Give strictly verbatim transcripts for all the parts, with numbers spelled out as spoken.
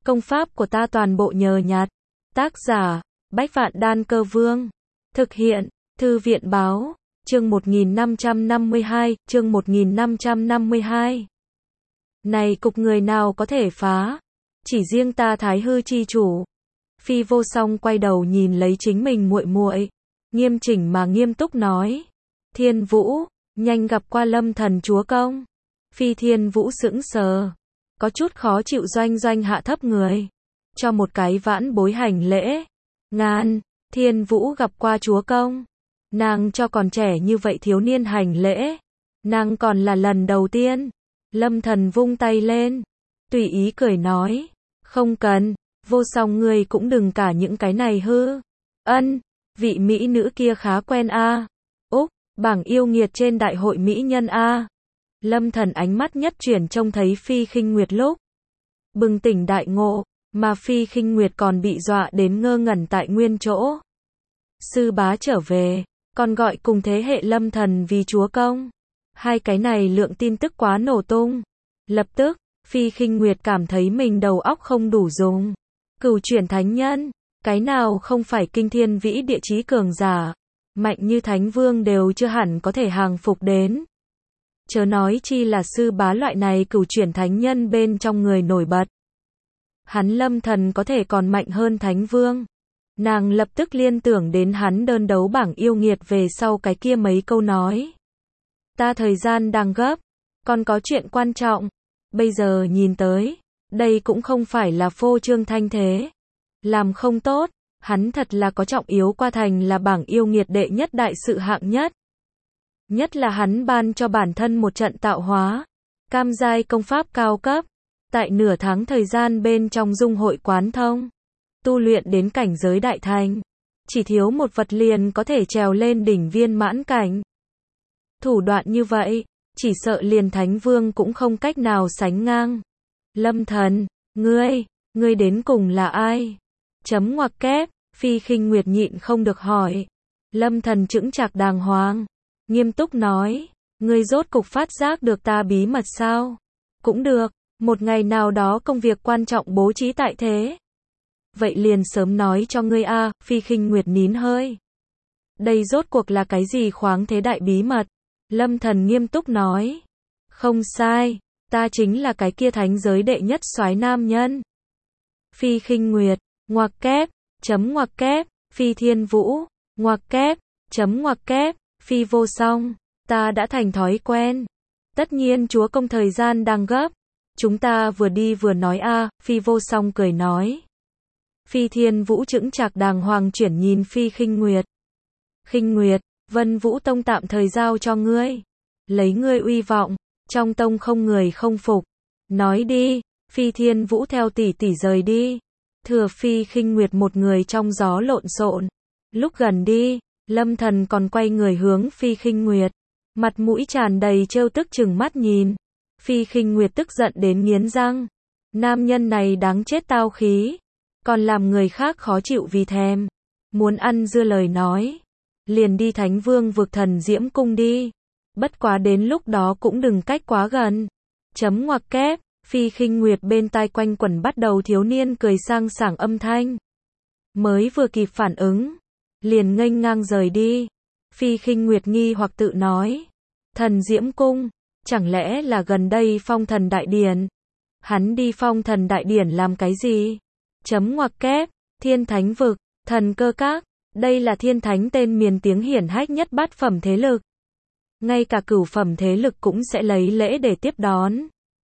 Công pháp của ta toàn bộ nhờ nhặt. Tác giả, Bách Vạn Đan Cơ Vương. Thực hiện, Thư viện Báo. Chương một nghìn năm trăm năm mươi hai, chương một nghìn năm trăm năm mươi hai. Này cục người nào có thể phá? Chỉ riêng ta Thái Hư chi chủ. Phi Vô Song quay đầu nhìn lấy chính mình muội muội, nghiêm chỉnh mà nghiêm túc nói: "Thiên Vũ, nhanh gặp qua Lâm Thần chúa công." Phi Thiên Vũ sững sờ, có chút khó chịu doanh doanh hạ thấp người, cho một cái vãn bối hành lễ. "Ngàn, Thiên Vũ gặp qua chúa công." Nàng cho còn trẻ như vậy thiếu niên hành lễ, nàng còn là lần đầu tiên. Lâm Thần vung tay lên, tùy ý cười nói: "Không cần, Vô Song ngươi cũng đừng cả những cái này hư." "Ân, vị mỹ nữ kia khá quen a." À. "Úc, bảng yêu nghiệt trên đại hội mỹ nhân a." À. Lâm Thần ánh mắt nhất chuyển trông thấy Phi Khinh Nguyệt lúc bừng tỉnh đại ngộ, mà Phi Khinh Nguyệt còn bị dọa đến ngơ ngẩn tại nguyên chỗ. Sư bá trở về, còn gọi cùng thế hệ Lâm Thần vì chúa công. Hai cái này lượng tin tức quá nổ tung. Lập tức, Phi Khinh Nguyệt cảm thấy mình đầu óc không đủ dùng. Cửu chuyển thánh nhân, cái nào không phải kinh thiên vĩ địa chí cường giả, mạnh như thánh vương đều chưa hẳn có thể hàng phục đến. Chớ nói chi là sư bá loại này cửu chuyển thánh nhân bên trong người nổi bật. Hắn Lâm Thần có thể còn mạnh hơn thánh vương. Nàng lập tức liên tưởng đến hắn đơn đấu bảng yêu nghiệt về sau cái kia mấy câu nói. "Ta thời gian đang gấp, còn có chuyện quan trọng." Bây giờ nhìn tới, đây cũng không phải là phô trương thanh thế. Làm không tốt, hắn thật là có trọng yếu qua thành là bảng yêu nghiệt đệ nhất đại sự hạng nhất. Nhất là hắn ban cho bản thân một trận tạo hóa, cam giai công pháp cao cấp, tại nửa tháng thời gian bên trong dung hội quán thông, tu luyện đến cảnh giới đại thành, chỉ thiếu một vật liền có thể trèo lên đỉnh viên mãn cảnh. Thủ đoạn như vậy, chỉ sợ liền thánh vương cũng không cách nào sánh ngang. "Lâm Thần, ngươi, ngươi đến cùng là ai?" Chấm ngoặc kép, Phi Khinh Nguyệt nhịn không được hỏi. Lâm Thần chững chạc đàng hoàng, nghiêm túc nói: "Ngươi rốt cục phát giác được ta bí mật sao?" "Cũng được, một ngày nào đó công việc quan trọng bố trí tại thế. Vậy liền sớm nói cho ngươi a." À, Phi Khinh Nguyệt nín hơi. "Đây rốt cuộc là cái gì khoáng thế đại bí mật?" Lâm Thần nghiêm túc nói: "Không sai, ta chính là cái kia thánh giới đệ nhất soái nam nhân." Phi Khinh Nguyệt, ngoặc kép, chấm ngoặc kép, Phi Thiên Vũ, ngoặc kép, chấm ngoặc kép, Phi Vô Song, ta đã thành thói quen. Tất nhiên chúa công thời gian đang gấp, chúng ta vừa đi vừa nói a." À, Phi Vô Song cười nói. Phi Thiên Vũ chững chạc đàng hoàng chuyển nhìn Phi Khinh Nguyệt. "Khinh Nguyệt, Vân Vũ Tông tạm thời giao cho ngươi. Lấy ngươi uy vọng, trong tông không người không phục. Nói đi." Phi Thiên Vũ theo tỷ tỷ rời đi. Thừa Phi Khinh Nguyệt một người trong gió lộn xộn. Lúc gần đi, Lâm Thần còn quay người hướng Phi Khinh Nguyệt, mặt mũi tràn đầy trêu tức chừng mắt nhìn. Phi Khinh Nguyệt tức giận đến nghiến răng. Nam nhân này đáng chết tao khí, còn làm người khác khó chịu vì thèm. Muốn ăn dưa lời nói, liền đi Thánh Vương vực Thần Diễm cung đi. Bất quá đến lúc đó cũng đừng cách quá gần. Chấm ngoặc kép, Phi Khinh Nguyệt bên tai quanh quẩn bắt đầu thiếu niên cười sang sảng âm thanh. Mới vừa kịp phản ứng, liền nghênh ngang rời đi. Phi Khinh Nguyệt nghi hoặc tự nói: Thần Diễm cung, chẳng lẽ là gần đây Phong Thần Đại Điển? Hắn đi Phong Thần Đại Điển làm cái gì? Chấm ngoặc kép, Thiên Thánh vực, Thần Cơ các, đây là thiên thánh tên miền tiếng hiển hách nhất bát phẩm thế lực. Ngay cả cửu phẩm thế lực cũng sẽ lấy lễ để tiếp đón.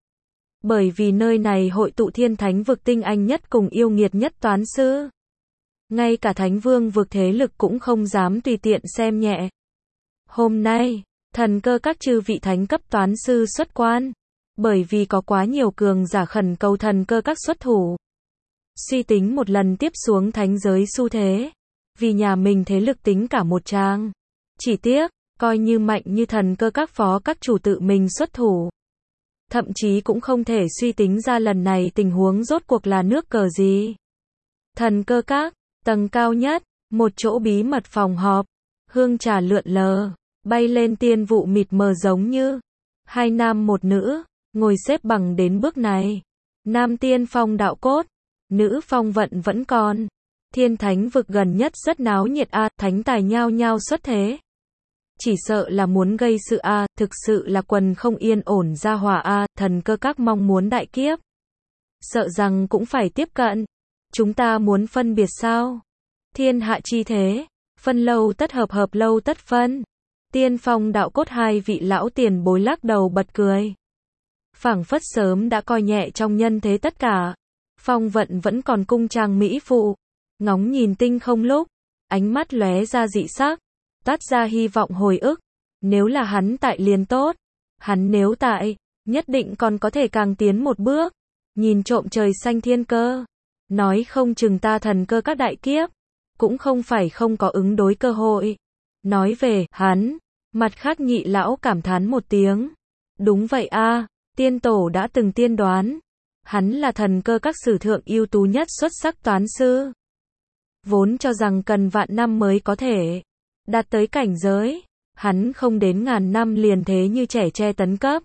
Bởi vì nơi này hội tụ thiên thánh vực tinh anh nhất cùng yêu nghiệt nhất toán sư. Ngay cả thánh vương vực thế lực cũng không dám tùy tiện xem nhẹ. Hôm nay, Thần Cơ các chư vị thánh cấp toán sư xuất quan. Bởi vì có quá nhiều cường giả khẩn cầu Thần Cơ các xuất thủ. Suy tính một lần tiếp xuống thánh giới xu thế. Vì nhà mình thế lực tính cả một trang. Chỉ tiếc, coi như mạnh như Thần Cơ các phó các chủ tự mình xuất thủ. Thậm chí cũng không thể suy tính ra lần này tình huống rốt cuộc là nước cờ gì. Thần Cơ các, tầng cao nhất, một chỗ bí mật phòng họp. Hương trà lượn lờ, bay lên tiên vụ mịt mờ giống như hai nam một nữ, ngồi xếp bằng đến bước này. Nam tiên phong đạo cốt, Nữ phong vận vẫn còn. Thiên thánh vực gần nhất rất náo nhiệt a, thánh tài nhao nhao xuất thế. Chỉ sợ là muốn gây sự a, thực sự là quần không yên ổn ra hòa a, thần cơ các mong muốn đại kiếp. Sợ rằng cũng phải tiếp cận. Chúng ta muốn phân biệt sao? Thiên hạ chi thế, phân lâu tất hợp hợp lâu tất phân. Tiên phong đạo cốt hai vị lão tiền bối lắc đầu bật cười. Phảng phất sớm đã coi nhẹ trong nhân thế tất cả. Phong vận vẫn còn cung trang mỹ phụ, ngóng nhìn tinh không lúc, ánh mắt lóe ra dị sắc, toát ra hy vọng hồi ức. Nếu là hắn tại liền tốt, hắn nếu tại, nhất định còn có thể càng tiến một bước, nhìn trộm trời xanh thiên cơ. Nói không chừng ta thần cơ các đại kiếp, cũng không phải không có ứng đối cơ hội. Nói về hắn, mặt khác nhị lão cảm thán một tiếng. Đúng vậy a, tiên tổ đã từng tiên đoán. Hắn là thần cơ các sử thượng ưu tú nhất xuất sắc toán sư. Vốn cho rằng cần vạn năm mới có thể đạt tới cảnh giới. Hắn không đến ngàn năm liền thế như trẻ tre tấn cấp.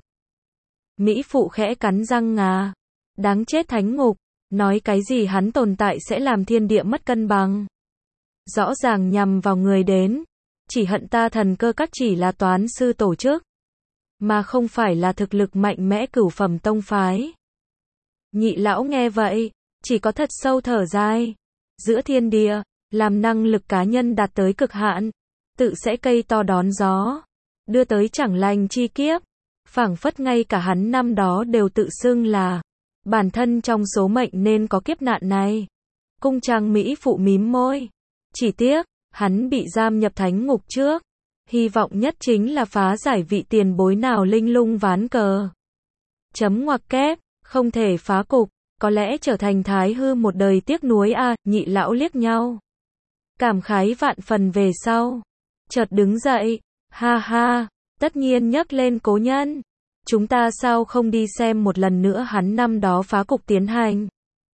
Mỹ phụ khẽ cắn răng ngà. Đáng chết thánh ngục. Nói cái gì hắn tồn tại sẽ làm thiên địa mất cân bằng. Rõ ràng nhằm vào người đến. Chỉ hận ta thần cơ các chỉ là toán sư tổ chức, mà không phải là thực lực mạnh mẽ cửu phẩm tông phái. Nhị lão nghe vậy, chỉ có thật sâu thở dài. Giữa thiên địa, làm năng lực cá nhân đạt tới cực hạn, tự sẽ cây to đón gió, đưa tới chẳng lành chi kiếp. Phảng phất ngay cả hắn năm đó đều tự xưng là bản thân trong số mệnh nên có kiếp nạn này. Cung trang mỹ phụ mím môi. Chỉ tiếc, hắn bị giam nhập thánh ngục trước. Hy vọng nhất chính là phá giải vị tiền bối nào linh lung ván cờ. Chấm ngoặc kép, không thể phá cục, có lẽ trở thành thái hư một đời tiếc nuối a, nhị lão liếc nhau. Cảm khái vạn phần về sau. Chợt đứng dậy, ha ha, tất nhiên nhắc lên cố nhân. Chúng ta sao không đi xem một lần nữa hắn năm đó phá cục tiến hành.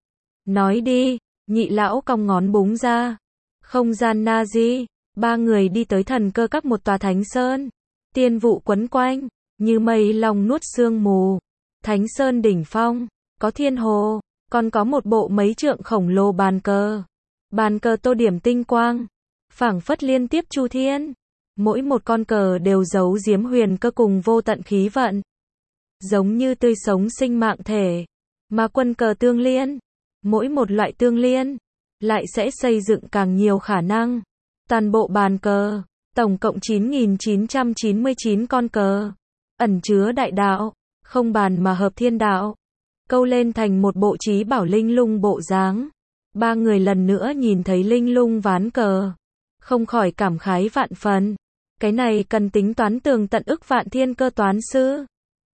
Nói đi, nhị lão cong ngón búng ra. Không gian na di, ba người đi tới thần cơ các một tòa thánh sơn. Tiên vụ quấn quanh, như mây long nuốt sương mù. Thánh sơn đỉnh phong, có thiên hồ, còn có một bộ mấy trượng khổng lồ bàn cờ. Bàn cờ tô điểm tinh quang, phảng phất liên tiếp chu thiên. Mỗi một con cờ đều giấu giếm huyền cơ cùng vô tận khí vận. Giống như tươi sống sinh mạng thể, mà quân cờ tương liên. Mỗi một loại tương liên lại sẽ xây dựng càng nhiều khả năng. Toàn bộ bàn cờ, tổng cộng chín nghìn chín trăm chín mươi chín con cờ, ẩn chứa đại đạo, không bàn mà hợp thiên đạo, câu lên thành một bộ trí bảo linh lung bộ dáng. Ba người lần nữa nhìn thấy linh lung ván cờ, không khỏi cảm khái vạn phần. Cái này cần tính toán tường tận ức vạn thiên cơ toán sư,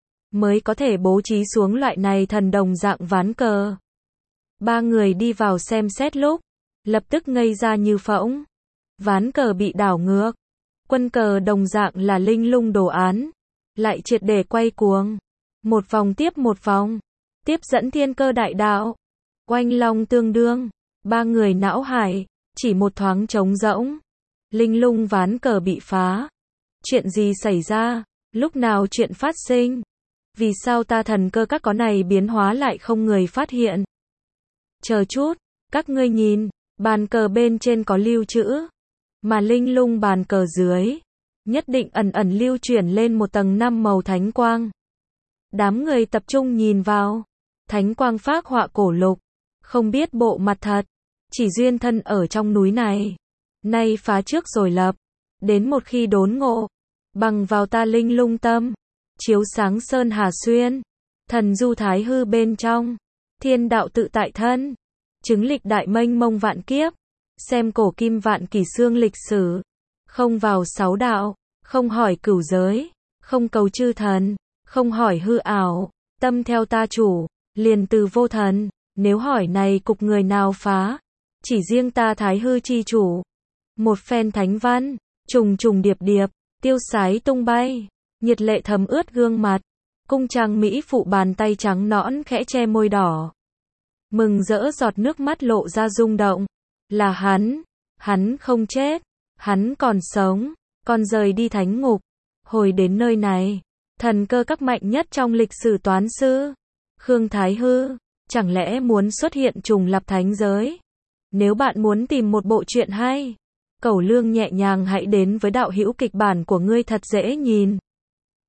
mới có thể bố trí xuống loại này thần đồng dạng ván cờ. Ba người đi vào xem xét lúc, lập tức ngây ra như phỗng. Ván cờ bị đảo ngược. Quân cờ đồng dạng là linh lung đồ án, lại triệt để quay cuồng. Một vòng tiếp một vòng, tiếp dẫn thiên cơ đại đạo. Oanh long tương đương, ba người não hải, chỉ một thoáng trống rỗng. Linh lung ván cờ bị phá. Chuyện gì xảy ra? Lúc nào chuyện phát sinh? Vì sao ta thần cơ các có này biến hóa lại không người phát hiện? Chờ chút, các ngươi nhìn, bàn cờ bên trên có lưu trữ, mà linh lung bàn cờ dưới, nhất định ẩn ẩn lưu chuyển lên một tầng năm màu thánh quang. Đám người tập trung nhìn vào, thánh quang phác họa cổ lục, không biết bộ mặt thật, chỉ duyên thân ở trong núi này, nay phá trước rồi lập, đến một khi đốn ngộ, bằng vào ta linh lung tâm, chiếu sáng sơn hà xuyên, thần du thái hư bên trong, thiên đạo tự tại thân, chứng lịch đại mênh mông vạn kiếp, xem cổ kim vạn kỷ xương lịch sử, không vào sáu đạo, không hỏi cửu giới, không cầu chư thần, không hỏi hư ảo, tâm theo ta chủ, liền từ vô thần. Nếu hỏi này cục người nào phá, chỉ riêng ta thái hư chi chủ. Một phen thánh văn, trùng trùng điệp điệp, tiêu sái tung bay, nhiệt lệ thấm ướt gương mặt. Cung trang mỹ phụ bàn tay trắng nõn khẽ che môi đỏ, mừng rỡ giọt nước mắt lộ ra rung động. Là hắn, hắn không chết, hắn còn sống, còn rời đi thánh ngục, hồi đến nơi này. Thần cơ các mạnh nhất trong lịch sử toán sư, Khương Thái Hư, Chẳng lẽ muốn xuất hiện trùng lập thánh giới? Nếu bạn muốn tìm một bộ truyện hay, cẩu lương nhẹ nhàng hãy đến với đạo hữu kịch bản của ngươi thật dễ nhìn.